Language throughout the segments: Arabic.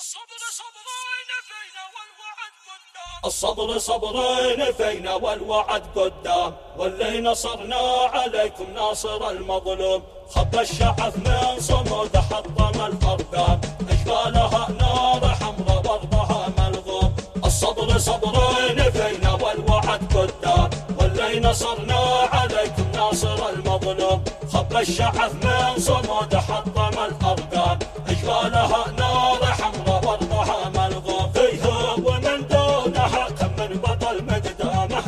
الصبر صبرين فينا والوعد قدام، واللي نصرنا عليكم ناصر المظلوم. خب الشعث من صمود حطم الأرقام، أشبالها نار حمراء وارضها ملغوم. الصبر صبرين فينا والوعد قدام، واللي نصرنا عليكم ناصر المظلوم. خب الشعث من صمود حطم الأرقام، أشبالها نار حمراء وارضها ملغوم. فيها ومن دونها كم من بطل مقدامه،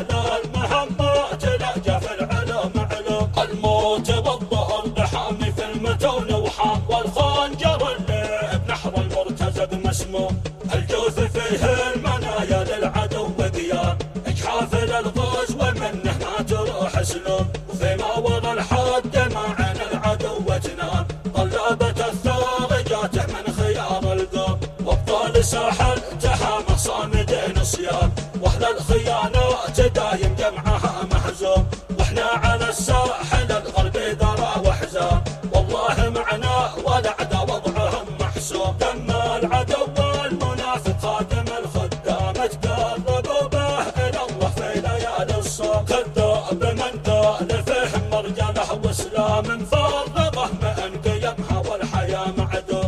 للمهمات لا في العلوم علوم. الموت والظهر بحامي في المتون وحام، والخنجر اللي بنحر المرتزق مسموم. الجوث فيه المنايا للعدو قيام، اجحاف للغزو منه ما تروح سلوم. وفيما ورا الحد ما عين العدو تنام، طلبت الثار جاته من خيار القوم. وابطال ساحل تهامه صامدين صيام، واهل الخيانات دايم جمعها محزوم. واحنا على الساحل الغربي ذرى وحزام، والله معنا والأعداء وضعهم محسوم. دم العدو والمنافق خادم الخدام، تقربوا به إلى الله في ليالي الصوم. كذاب من قال فهم مرجله واسلام، مفرغه من قيمها والحياة معدوم.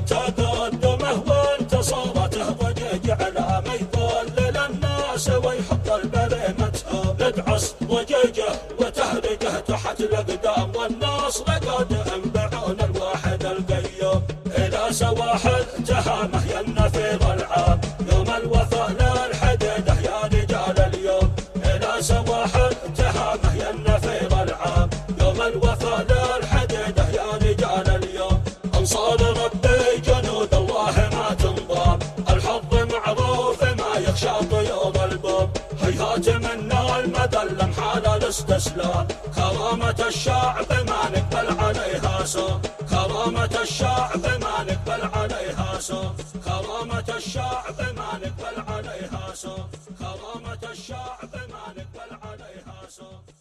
تقدمه وانتصارته ضجيج علامه، يضلل الناس ويحط البريمة. ندعس ضجيجه وتهرجه تحت الأقدام، والناصر قادم بعون الواحد القيوم. إلى سواحل تهامه يا النفير العام، يوم الوفاء للحديده يا رجال اليوم. إلى سواحل تهامه يا النفير العام، يوم الوفاء للحديده يا رجال اليوم. أنصار ربي جنود الله ما تنضام، الحظ معروف ما يخشى طيور البوم. هيهات منا المذل محال الاستسلام، كرامة الشعب ما نقبل عليها سوء. كرامة الشعب ما نقبل عليها سوء. كرامة الشعب ما نقبل عليها سوء. كرامة الشعب ما نقبل عليها سوء.